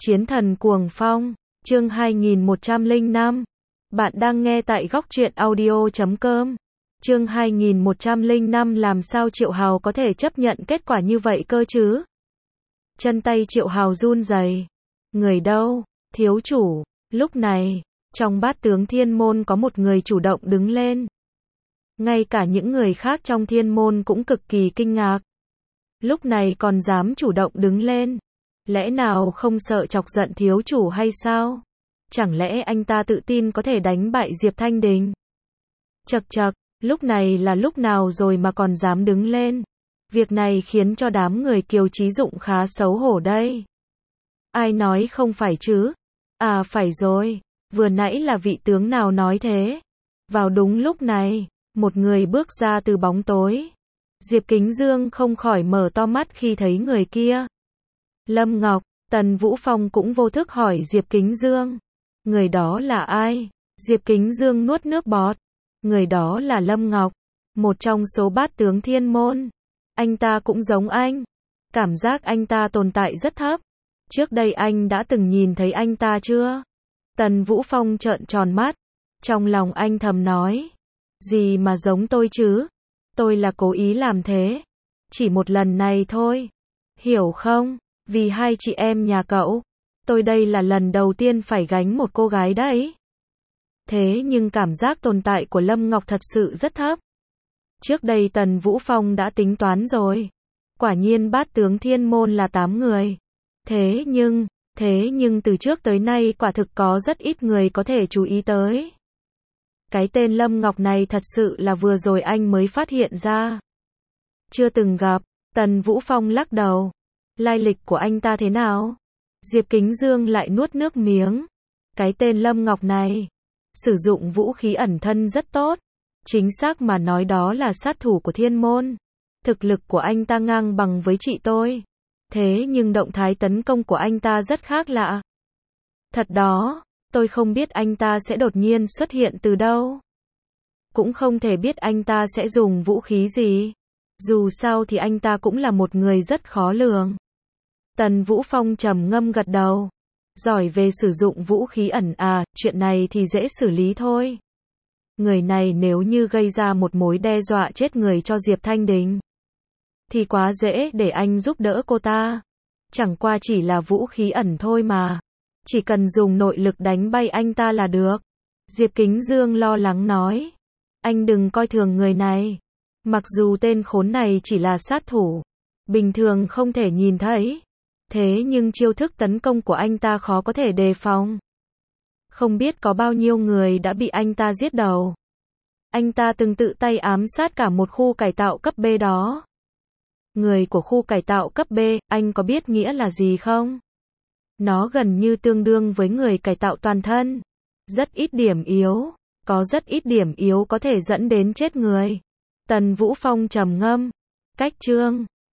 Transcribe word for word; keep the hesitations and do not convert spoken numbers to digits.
Chiến thần cuồng phong, chương hai nghìn một trăm lẻ năm. Bạn đang nghe tại góc truyện audio chấm com. Chương hai nghìn một trăm lẻ năm làm sao Triệu Hào có thể chấp nhận kết quả như vậy cơ chứ? Chân tay Triệu Hào run rẩy. Người đâu? Thiếu chủ. Lúc này, trong bát tướng thiên môn có một người chủ động đứng lên. Ngay cả những người khác trong thiên môn cũng cực kỳ kinh ngạc. Lúc này còn dám chủ động đứng lên. Lẽ nào không sợ chọc giận thiếu chủ hay sao? Chẳng lẽ anh ta tự tin có thể đánh bại Diệp Thanh Đình? Chậc chậc, lúc này là lúc nào rồi mà còn dám đứng lên? Việc này khiến cho đám người Kiều Chí Dụng khá xấu hổ đây. Ai nói không phải chứ? À phải rồi, vừa nãy là vị tướng nào nói thế? Vào đúng lúc này, một người bước ra từ bóng tối. Diệp Kính Dương không khỏi mở to mắt khi thấy người kia. Lâm Ngọc, Tần Vũ Phong cũng vô thức hỏi Diệp Kính Dương. Người đó là ai? Diệp Kính Dương nuốt nước bọt. Người đó là Lâm Ngọc, một trong số bát tướng thiên môn. Anh ta cũng giống anh. Cảm giác anh ta tồn tại rất thấp. Trước đây anh đã từng nhìn thấy anh ta chưa? Tần Vũ Phong trợn tròn mắt. Trong lòng anh thầm nói. Gì mà giống tôi chứ? Tôi là cố ý làm thế. Chỉ một lần này thôi. Hiểu không? Vì hai chị em nhà cậu. Tôi đây là lần đầu tiên phải gánh một cô gái đấy. Thế nhưng cảm giác tồn tại của Lâm Ngọc thật sự rất thấp. Trước đây Tần Vũ Phong đã tính toán rồi. Quả nhiên bát tướng thiên môn là tám người. Thế nhưng, thế nhưng từ trước tới nay quả thực có rất ít người có thể chú ý tới. Cái tên Lâm Ngọc này thật sự là vừa rồi anh mới phát hiện ra. Chưa từng gặp. Tần Vũ Phong lắc đầu. Lai lịch của anh ta thế nào? Diệp Kính Dương lại nuốt nước miếng. Cái tên Lâm Ngọc này, sử dụng vũ khí ẩn thân rất tốt. Chính xác mà nói đó là sát thủ của thiên môn. Thực lực của anh ta ngang bằng với chị tôi. Thế nhưng động thái tấn công của anh ta rất khác lạ. Thật đó, tôi không biết anh ta sẽ đột nhiên xuất hiện từ đâu. Cũng không thể biết anh ta sẽ dùng vũ khí gì. Dù sao thì anh ta cũng là một người rất khó lường. Tần Vũ Phong trầm ngâm gật đầu. Giỏi về sử dụng vũ khí ẩn à, chuyện này thì dễ xử lý thôi. Người này nếu như gây ra một mối đe dọa chết người cho Diệp Thanh Đình, thì quá dễ để anh giúp đỡ cô ta. Chẳng qua chỉ là vũ khí ẩn thôi mà. Chỉ cần dùng nội lực đánh bay anh ta là được. Diệp Kính Dương lo lắng nói. Anh đừng coi thường người này. Mặc dù tên khốn này chỉ là sát thủ, bình thường không thể nhìn thấy. Thế nhưng chiêu thức tấn công của anh ta khó có thể đề phòng. Không biết có bao nhiêu người đã bị anh ta giết đầu. Anh ta từng tự tay ám sát cả một khu cải tạo cấp B đó. Người của khu cải tạo cấp B, anh có biết nghĩa là gì không? Nó gần như tương đương với người cải tạo toàn thân. Rất ít điểm yếu. Có rất ít điểm yếu có thể dẫn đến chết người. Tần Vũ Phong trầm ngâm. Cách chương